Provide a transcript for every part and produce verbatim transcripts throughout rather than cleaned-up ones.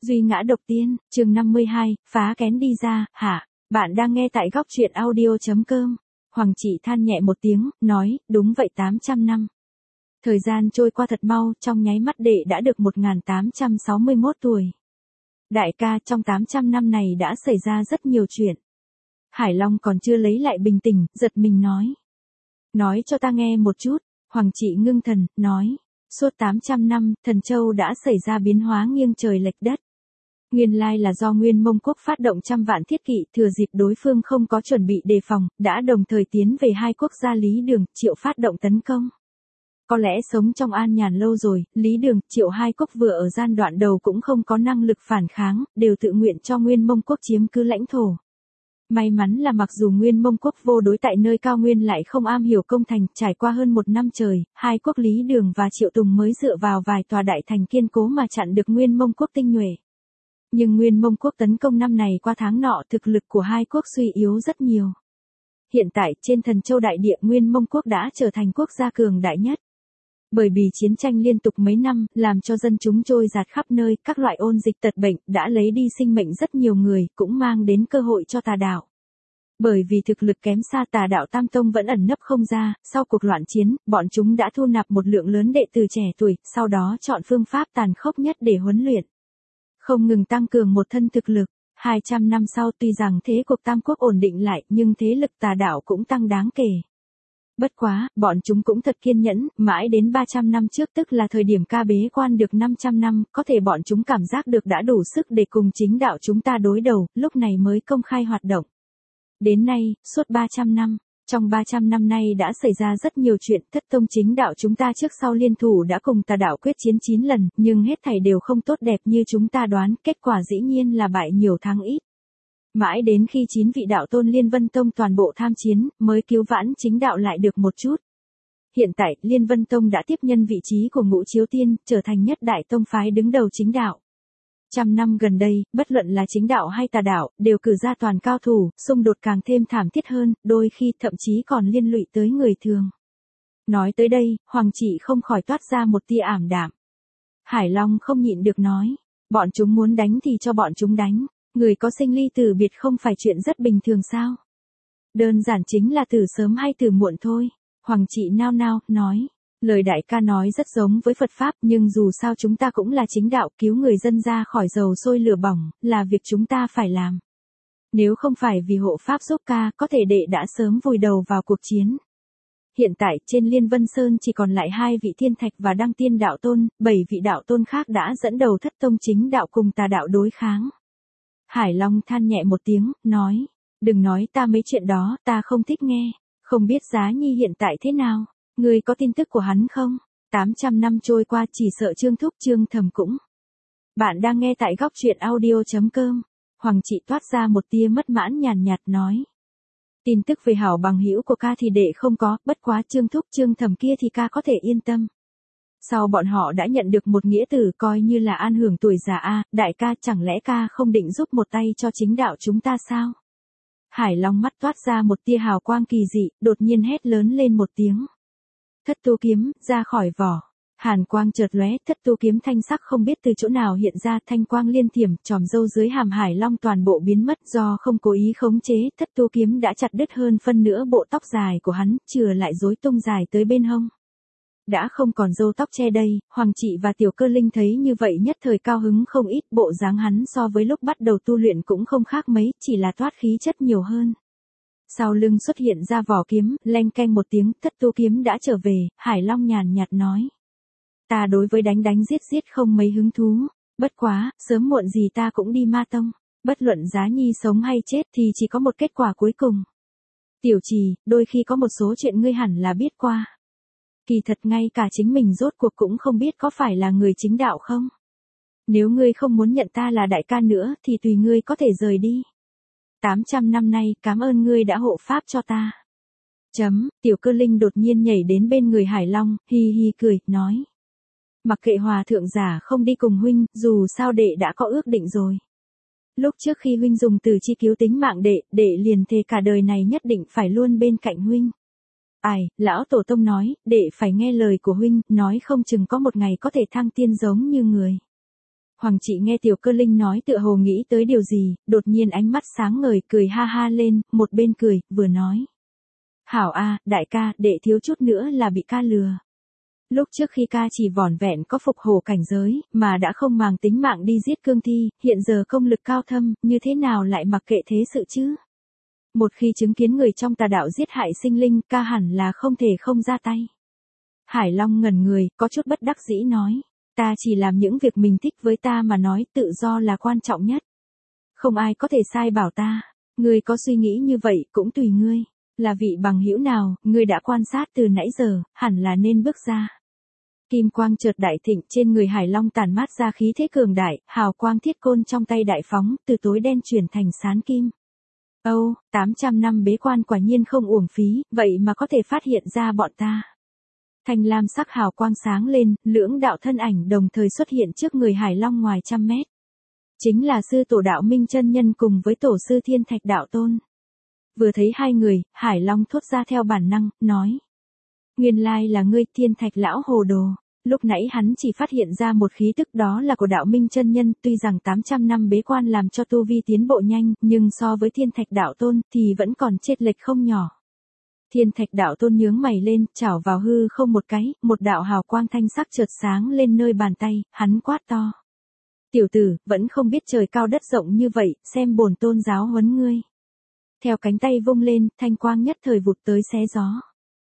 Duy ngã độc tiên, chương năm mươi hai, phá kén đi ra, hả? Bạn đang nghe tại góc truyện audio.com. Hoàng Chỉ than nhẹ một tiếng, nói, đúng vậy tám trăm năm. Thời gian trôi qua thật mau, trong nháy mắt đệ đã được một nghìn tám trăm sáu mươi mốt tuổi. Đại ca, trong tám trăm năm này đã xảy ra rất nhiều chuyện. Hải Long còn chưa lấy lại bình tĩnh, giật mình nói. Nói cho ta nghe một chút, Hoàng Chỉ ngưng thần, nói. Suốt tám trăm năm, Thần Châu đã xảy ra biến hóa nghiêng trời lệch đất. Nguyên lai là do Nguyên Mông Quốc phát động trăm vạn thiết kỵ, thừa dịp đối phương không có chuẩn bị đề phòng, đã đồng thời tiến về hai quốc gia Lý Đường, Triệu phát động tấn công. Có lẽ sống trong an nhàn lâu rồi, Lý Đường, Triệu hai quốc vừa ở gian đoạn đầu cũng không có năng lực phản kháng, đều tự nguyện cho Nguyên Mông Quốc chiếm cứ lãnh thổ. May mắn là mặc dù Nguyên Mông Quốc vô đối tại nơi cao nguyên lại không am hiểu công thành, trải qua hơn một năm trời, hai quốc Lý Đường và Triệu Tùng mới dựa vào vài tòa đại thành kiên cố mà chặn được Nguyên Mông Quốc tinh nhuệ. Nhưng Nguyên Mông Quốc tấn công năm này qua tháng nọ, thực lực của hai quốc suy yếu rất nhiều. Hiện tại trên Thần Châu đại địa, Nguyên Mông Quốc đã trở thành quốc gia cường đại nhất. Bởi vì chiến tranh liên tục mấy năm, làm cho dân chúng trôi dạt khắp nơi, các loại ôn dịch tật bệnh, đã lấy đi sinh mệnh rất nhiều người, cũng mang đến cơ hội cho tà đạo. Bởi vì thực lực kém xa, tà đạo Tam Tông vẫn ẩn nấp không ra, sau cuộc loạn chiến, bọn chúng đã thu nạp một lượng lớn đệ tử trẻ tuổi, sau đó chọn phương pháp tàn khốc nhất để huấn luyện. Không ngừng tăng cường một thân thực lực. hai trăm năm sau, tuy rằng thế cuộc Tam Quốc ổn định lại, nhưng thế lực tà đạo cũng tăng đáng kể. Bất quá, bọn chúng cũng thật kiên nhẫn, mãi đến ba trăm năm trước, tức là thời điểm ca bế quan được năm trăm năm, có thể bọn chúng cảm giác được đã đủ sức để cùng chính đạo chúng ta đối đầu, lúc này mới công khai hoạt động. Đến nay, suốt ba trăm năm, trong ba trăm năm nay đã xảy ra rất nhiều chuyện, Thất Tông chính đạo chúng ta trước sau liên thủ đã cùng tà đạo quyết chiến chín lần, nhưng hết thảy đều không tốt đẹp như chúng ta đoán, kết quả dĩ nhiên là bại nhiều thắng ít. Mãi đến khi chín vị đạo tôn Liên Vân Tông toàn bộ tham chiến, mới cứu vãn chính đạo lại được một chút. Hiện tại, Liên Vân Tông đã tiếp nhân vị trí của Ngũ Chiếu Tiên, trở thành nhất đại tông phái đứng đầu chính đạo. Trăm năm gần đây, bất luận là chính đạo hay tà đạo, đều cử ra toàn cao thủ, xung đột càng thêm thảm thiết hơn, đôi khi thậm chí còn liên lụy tới người thường. Nói tới đây, Hoàng Chỉ không khỏi toát ra một tia ảm đạm. Hải Long không nhịn được nói, bọn chúng muốn đánh thì cho bọn chúng đánh. Người có sinh ly tử biệt không phải chuyện rất bình thường sao? Đơn giản chính là từ sớm hay từ muộn thôi. Hoàng Chỉ nao nao, nói. Lời đại ca nói rất giống với Phật Pháp, nhưng dù sao chúng ta cũng là chính đạo, cứu người dân ra khỏi dầu sôi lửa bỏng, là việc chúng ta phải làm. Nếu không phải vì hộ Pháp giúp ca, có thể đệ đã sớm vùi đầu vào cuộc chiến. Hiện tại, trên Liên Vân Sơn chỉ còn lại hai vị Thiên Thạch và Đăng Tiên đạo tôn, bảy vị đạo tôn khác đã dẫn đầu Thất Tông chính đạo cùng tà đạo đối kháng. Hải Long than nhẹ một tiếng, nói, đừng nói ta mấy chuyện đó, ta không thích nghe, không biết Giá Nhi hiện tại thế nào, ngươi có tin tức của hắn không? tám trăm năm trôi qua, chỉ sợ Trương Thúc Trương Thầm cũng. Bạn đang nghe tại góc truyện audio.com. Hoàng Chỉ toát ra một tia mất mãn nhàn nhạt nói. Tin tức về hảo bằng hữu của ca thì đệ không có, bất quá Trương Thúc Trương Thầm kia thì ca có thể yên tâm. Sau bọn họ đã nhận được một nghĩa tử coi như là an hưởng tuổi già a, đại ca chẳng lẽ ca không định giúp một tay cho chính đạo chúng ta sao? Hải Long mắt toát ra một tia hào quang kỳ dị, đột nhiên hét lớn lên một tiếng. Thất tu kiếm, ra khỏi vỏ. Hàn quang chợt lóe, thất tu kiếm thanh sắc không biết từ chỗ nào hiện ra, thanh quang liên thiểm, tròm râu dưới hàm Hải Long toàn bộ biến mất, do không cố ý khống chế, thất tu kiếm đã chặt đứt hơn phân nửa bộ tóc dài của hắn, chừa lại rối tung dài tới bên hông. Đã không còn râu tóc che đây, Hoàng Chỉ và Tiểu Cơ Linh thấy như vậy nhất thời cao hứng không ít, bộ dáng hắn so với lúc bắt đầu tu luyện cũng không khác mấy, chỉ là toát khí chất nhiều hơn. Sau lưng xuất hiện ra vỏ kiếm, leng keng một tiếng, thất tu kiếm đã trở về, Hải Long nhàn nhạt nói. Ta đối với đánh đánh giết giết không mấy hứng thú, bất quá, sớm muộn gì ta cũng đi ma tông, bất luận Giá Nhi sống hay chết thì chỉ có một kết quả cuối cùng. Tiểu Trì, đôi khi có một số chuyện ngươi hẳn là biết qua. Kỳ thật ngay cả chính mình rốt cuộc cũng không biết có phải là người chính đạo không. Nếu ngươi không muốn nhận ta là đại ca nữa thì tùy ngươi có thể rời đi. tám trăm năm nay cảm ơn ngươi đã hộ pháp cho ta. Chấm, Tiểu Cơ Linh đột nhiên nhảy đến bên người Hải Long, hi hi cười, nói. Mặc kệ hòa thượng giả không đi cùng huynh, dù sao đệ đã có ước định rồi. Lúc trước khi huynh dùng từ chi cứu tính mạng đệ, đệ liền thề cả đời này nhất định phải luôn bên cạnh huynh. Ai, lão tổ tông nói, đệ phải nghe lời của huynh, nói không chừng có một ngày có thể thăng tiên giống như người. Hoàng chị nghe Tiểu Cơ Linh nói tựa hồ nghĩ tới điều gì, đột nhiên ánh mắt sáng ngời cười ha ha lên, một bên cười, vừa nói. Hảo a, đại ca, đệ thiếu chút nữa là bị ca lừa. Lúc trước khi ca chỉ vỏn vẹn có phục hổ cảnh giới, mà đã không màng tính mạng đi giết cương thi, hiện giờ công lực cao thâm, như thế nào lại mặc kệ thế sự chứ? Một khi chứng kiến người trong tà đạo giết hại sinh linh, ca hẳn là không thể không ra tay. Hải Long ngẩn người, có chút bất đắc dĩ nói. Ta chỉ làm những việc mình thích, với ta mà nói tự do là quan trọng nhất. Không ai có thể sai bảo ta. Ngươi có suy nghĩ như vậy cũng tùy ngươi. Là vị bằng hữu nào, ngươi đã quan sát từ nãy giờ, hẳn là nên bước ra. Kim quang chợt đại thịnh, trên người Hải Long tản mát ra khí thế cường đại, hào quang thiết côn trong tay đại phóng, từ tối đen chuyển thành sáng kim. Âu, tám trăm năm bế quan quả nhiên không uổng phí, vậy mà có thể phát hiện ra bọn ta. Thanh lam sắc hào quang sáng lên, lưỡng đạo thân ảnh đồng thời xuất hiện trước người Hải Long ngoài trăm mét. Chính là sư tổ đạo Minh chân nhân cùng với tổ sư Thiên Thạch đạo tôn. Vừa thấy hai người, Hải Long thốt ra theo bản năng, nói. Nguyên lai là ngươi, Thiên Thạch lão hồ đồ. Lúc nãy hắn chỉ phát hiện ra một khí tức, đó là của đạo Minh chân nhân, tuy rằng tám trăm năm bế quan làm cho tu vi tiến bộ nhanh, nhưng so với Thiên Thạch đạo tôn thì vẫn còn chênh lệch không nhỏ. Thiên Thạch đạo tôn nhướng mày lên, chảo vào hư không một cái, một đạo hào quang thanh sắc chợt sáng lên nơi bàn tay, hắn quát to. Tiểu tử, vẫn không biết trời cao đất rộng như vậy, xem bổn tôn giáo huấn ngươi. Theo cánh tay vung lên, thanh quang nhất thời vụt tới xé gió.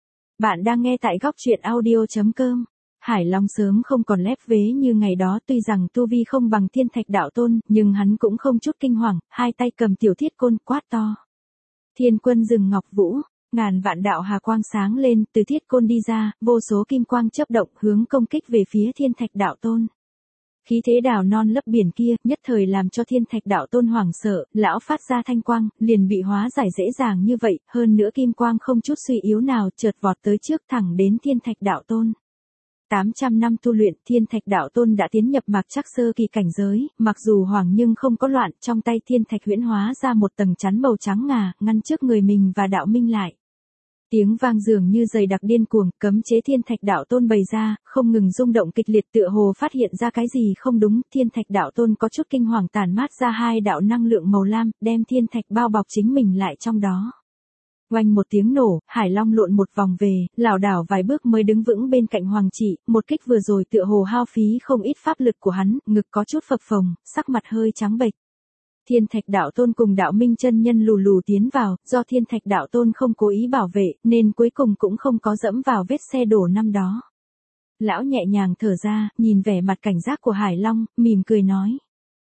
Bạn đang nghe tại góc truyện audio chấm com. Hải Long sớm không còn lép vế như ngày đó, tuy rằng tu vi không bằng Thiên Thạch đạo tôn, nhưng hắn cũng không chút kinh hoàng, hai tay cầm tiểu thiết côn quát to. Thiên quân rừng ngọc vũ, ngàn vạn đạo hà quang sáng lên, từ thiết côn đi ra, vô số kim quang chớp động hướng công kích về phía Thiên Thạch đạo tôn. Khí thế đào non lấp biển kia, nhất thời làm cho Thiên Thạch đạo tôn hoảng sợ, lão phát ra thanh quang, liền bị hóa giải dễ dàng như vậy, hơn nữa kim quang không chút suy yếu nào chợt vọt tới trước thẳng đến Thiên Thạch đạo tôn. tám trăm năm tu luyện, Thiên Thạch đạo tôn đã tiến nhập mạc trắc sơ kỳ cảnh giới, mặc dù hoảng nhưng không có loạn, trong tay Thiên Thạch huyễn hóa ra một tầng chắn màu trắng ngà, ngăn trước người mình và đạo minh lại. Tiếng vang dường như dày đặc điên cuồng, cấm chế Thiên Thạch đạo tôn bày ra, không ngừng rung động kịch liệt, tựa hồ phát hiện ra cái gì không đúng, Thiên Thạch đạo tôn có chút kinh hoàng tản mát ra hai đạo năng lượng màu lam, đem Thiên Thạch bao bọc chính mình lại trong đó. Oanh một tiếng nổ, Hải Long lộn một vòng về, lảo đảo vài bước mới đứng vững bên cạnh Hoàng Chỉ, một kích vừa rồi tựa hồ hao phí không ít pháp lực của hắn, ngực có chút phập phồng, sắc mặt hơi trắng bệch. Thiên Thạch đạo tôn cùng đạo Minh chân nhân lù lù tiến vào, do Thiên Thạch đạo tôn không cố ý bảo vệ, nên cuối cùng cũng không có dẫm vào vết xe đổ năm đó. Lão nhẹ nhàng thở ra, nhìn vẻ mặt cảnh giác của Hải Long, mỉm cười nói.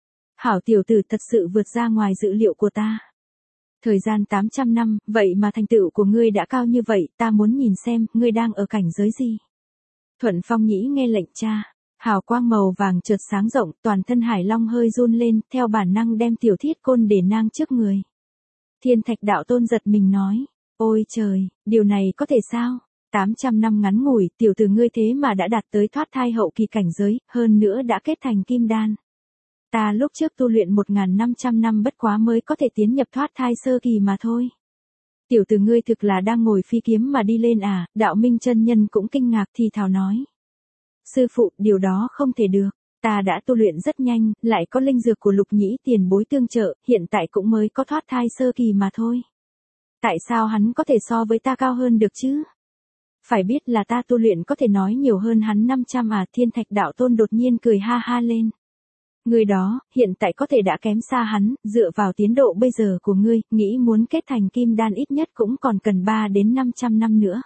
Hảo tiểu tử thật sự vượt ra ngoài dự liệu của ta. Thời gian tám trăm năm, vậy mà thành tựu của ngươi đã cao như vậy, ta muốn nhìn xem, ngươi đang ở cảnh giới gì. Thuận Phong Nhĩ nghe lệnh cha. Hào quang màu vàng chợt sáng rộng, toàn thân Hải Long hơi run lên, theo bản năng đem tiểu thiết côn để nang trước người. Thiên Thạch đạo tôn giật mình nói, ôi trời, điều này có thể sao? tám trăm năm ngắn ngủi, tiểu tử ngươi thế mà đã đạt tới thoát thai hậu kỳ cảnh giới, hơn nữa đã kết thành kim đan. Ta lúc trước tu luyện một nghìn năm trăm năm bất quá mới có thể tiến nhập thoát thai sơ kỳ mà thôi. Tiểu tử ngươi thực là đang ngồi phi kiếm mà đi lên à? Đạo Minh chân nhân cũng kinh ngạc thì thào nói. Sư phụ, điều đó không thể được. Ta đã tu luyện rất nhanh, lại có linh dược của Lục Nhĩ tiền bối tương trợ, hiện tại cũng mới có thoát thai sơ kỳ mà thôi. Tại sao hắn có thể so với ta cao hơn được chứ? Phải biết là ta tu luyện có thể nói nhiều hơn hắn năm trăm à? Thiên Thạch đạo tôn đột nhiên cười ha ha lên. Người đó, hiện tại có thể đã kém xa hắn, dựa vào tiến độ bây giờ của ngươi, nghĩ muốn kết thành kim đan ít nhất cũng còn cần ba đến năm trăm năm nữa.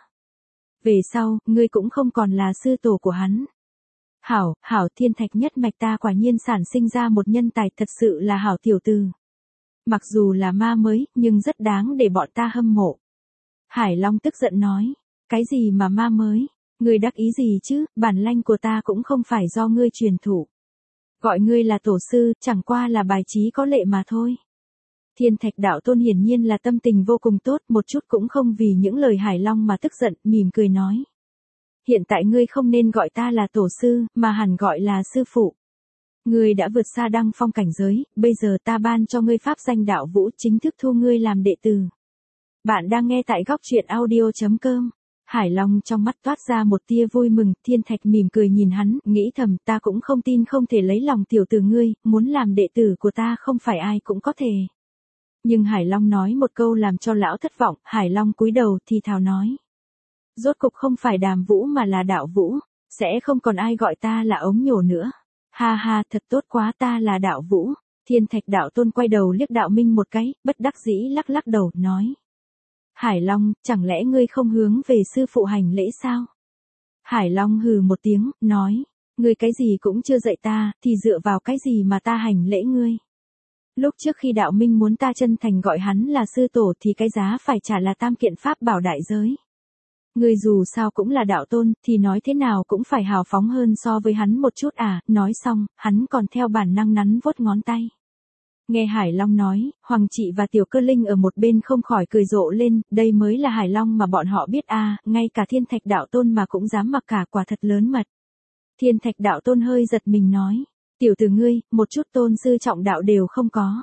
Về sau, ngươi cũng không còn là sư tổ của hắn. Hảo, hảo, Thiên Thạch nhất mạch ta quả nhiên sản sinh ra một nhân tài, thật sự là hảo tiểu tử. Mặc dù là ma mới, nhưng rất đáng để bọn ta hâm mộ. Hải Long tức giận nói, cái gì mà ma mới, ngươi đắc ý gì chứ, bản lanh của ta cũng không phải do ngươi truyền thụ. Gọi ngươi là tổ sư, chẳng qua là bài trí có lệ mà thôi. Thiên Thạch đạo tôn hiển nhiên là tâm tình vô cùng tốt, một chút cũng không vì những lời Hải Long mà tức giận, mỉm cười nói. Hiện tại ngươi không nên gọi ta là tổ sư, mà hẳn gọi là sư phụ. Ngươi đã vượt xa đăng phong cảnh giới, bây giờ ta ban cho ngươi pháp danh đạo vũ, chính thức thu ngươi làm đệ tử. Bạn đang nghe tại góc truyện audio chấm com. Hải Long trong mắt toát ra một tia vui mừng, Thiên Thạch mỉm cười nhìn hắn, nghĩ thầm ta cũng không tin không thể lấy lòng tiểu tử ngươi, muốn làm đệ tử của ta không phải ai cũng có thể. Nhưng Hải Long nói một câu làm cho lão thất vọng, Hải Long cúi đầu thì thào nói. Rốt cục không phải Đàm Vũ mà là Đạo Vũ, sẽ không còn ai gọi ta là ống nhổ nữa. Ha ha, thật tốt quá, ta là Đạo Vũ. Thiên Thạch đạo tôn quay đầu liếc Đạo Minh một cái, bất đắc dĩ lắc lắc đầu, nói. Hải Long, chẳng lẽ ngươi không hướng về sư phụ hành lễ sao? Hải Long hừ một tiếng, nói. Ngươi cái gì cũng chưa dạy ta, thì dựa vào cái gì mà ta hành lễ ngươi? Lúc trước khi Đạo Minh muốn ta chân thành gọi hắn là sư tổ thì cái giá phải trả là tam kiện pháp bảo đại giới. Ngươi dù sao cũng là đạo tôn, thì nói thế nào cũng phải hào phóng hơn so với hắn một chút à, nói xong, hắn còn theo bản năng nắn vuốt ngón tay. Nghe Hải Long nói, Hoàng Trị và Tiểu Cơ Linh ở một bên không khỏi cười rộ lên, đây mới là Hải Long mà bọn họ biết à, ngay cả Thiên Thạch đạo tôn mà cũng dám mặc cả, quả thật lớn mật. Thiên Thạch đạo tôn hơi giật mình nói, tiểu tử ngươi, một chút tôn sư trọng đạo đều không có.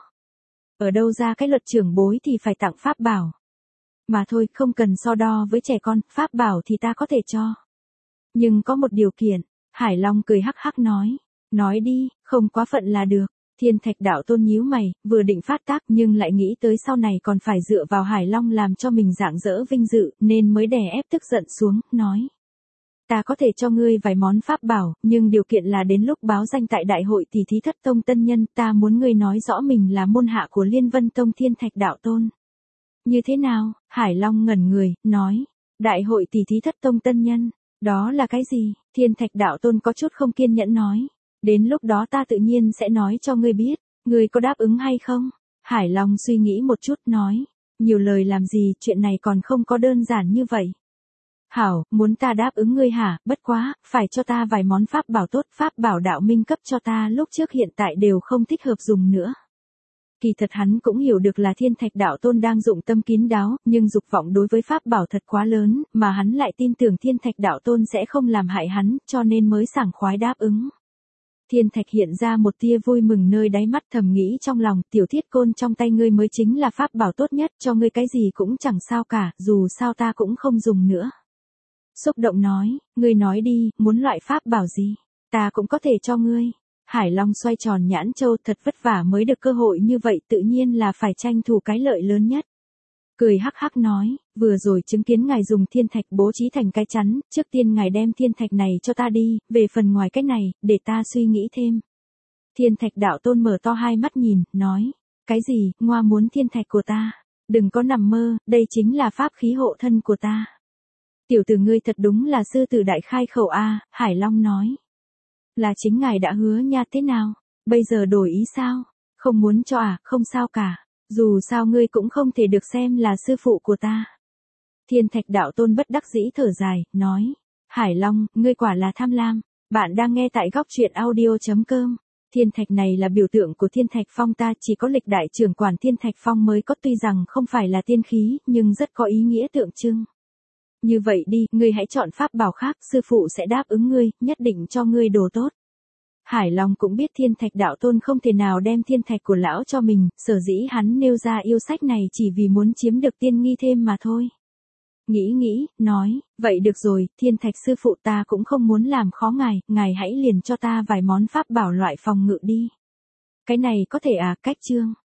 Ở đâu ra cái luật trưởng bối thì phải tặng pháp bảo. Mà thôi, không cần so đo với trẻ con, pháp bảo thì ta có thể cho. Nhưng có một điều kiện, Hải Long cười hắc hắc nói, nói đi, không quá phận là được. Thiên Thạch đạo tôn nhíu mày, vừa định phát tác nhưng lại nghĩ tới sau này còn phải dựa vào Hải Long làm cho mình rạng rỡ vinh dự, nên mới đè ép tức giận xuống, nói. Ta có thể cho ngươi vài món pháp bảo, nhưng điều kiện là đến lúc báo danh tại đại hội tỷ thí thất tông tân nhân, ta muốn ngươi nói rõ mình là môn hạ của Liên Vân Tông Thiên Thạch đạo tôn. Như thế nào? Hải Long ngẩn người, nói. Đại hội tỷ thí thất tông tân nhân, đó là cái gì? Thiên Thạch đạo tôn có chút không kiên nhẫn nói. Đến lúc đó ta tự nhiên sẽ nói cho ngươi biết, ngươi có đáp ứng hay không? Hải Long suy nghĩ một chút nói. Nhiều lời làm gì, chuyện này còn không có đơn giản như vậy. Hảo, muốn ta đáp ứng ngươi hả, bất quá, phải cho ta vài món pháp bảo tốt, pháp bảo Đạo Minh cấp cho ta lúc trước hiện tại đều không thích hợp dùng nữa. Kỳ thật hắn cũng hiểu được là Thiên Thạch đạo tôn đang dụng tâm kín đáo, nhưng dục vọng đối với pháp bảo thật quá lớn, mà hắn lại tin tưởng Thiên Thạch đạo tôn sẽ không làm hại hắn, cho nên mới sảng khoái đáp ứng. Thiên Thạch hiện ra một tia vui mừng nơi đáy mắt, thầm nghĩ trong lòng, tiểu thiết côn trong tay ngươi mới chính là pháp bảo tốt nhất, cho ngươi cái gì cũng chẳng sao cả, dù sao ta cũng không dùng nữa. Xúc động nói, ngươi nói đi, muốn loại pháp bảo gì, ta cũng có thể cho ngươi. Hải Long xoay tròn nhãn châu, thật vất vả mới được cơ hội như vậy, tự nhiên là phải tranh thủ cái lợi lớn nhất. Cười hắc hắc nói, vừa rồi chứng kiến ngài dùng thiên thạch bố trí thành cái chắn, trước tiên ngài đem thiên thạch này cho ta đi, về phần ngoài cái này, để ta suy nghĩ thêm. Thiên Thạch đạo tôn mở to hai mắt nhìn, nói, cái gì, ngoa muốn thiên thạch của ta, đừng có nằm mơ, đây chính là pháp khí hộ thân của ta. Tiểu tử ngươi thật đúng là sư tử đại khai khẩu a, Hải Long nói. Là chính ngài đã hứa nha, thế nào, bây giờ đổi ý sao, không muốn cho à, không sao cả, dù sao ngươi cũng không thể được xem là sư phụ của ta. Thiên Thạch đạo tôn bất đắc dĩ thở dài, nói, Hải Long, ngươi quả là tham lam, bạn đang nghe tại góc truyện audio chấm com. Thiên thạch này là biểu tượng của Thiên Thạch Phong, ta chỉ có lịch đại trưởng quản Thiên Thạch Phong mới có, tuy rằng không phải là tiên khí, nhưng rất có ý nghĩa tượng trưng. Như vậy đi, ngươi hãy chọn pháp bảo khác, sư phụ sẽ đáp ứng ngươi, nhất định cho ngươi đồ tốt. Hải Long cũng biết Thiên Thạch đạo tôn không thể nào đem thiên thạch của lão cho mình, sở dĩ hắn nêu ra yêu sách này chỉ vì muốn chiếm được tiên nghi thêm mà thôi. Nghĩ nghĩ, nói, vậy được rồi, Thiên Thạch sư phụ, ta cũng không muốn làm khó ngài, ngài hãy liền cho ta vài món pháp bảo loại phòng ngự đi. Cái này có thể à, cách chương.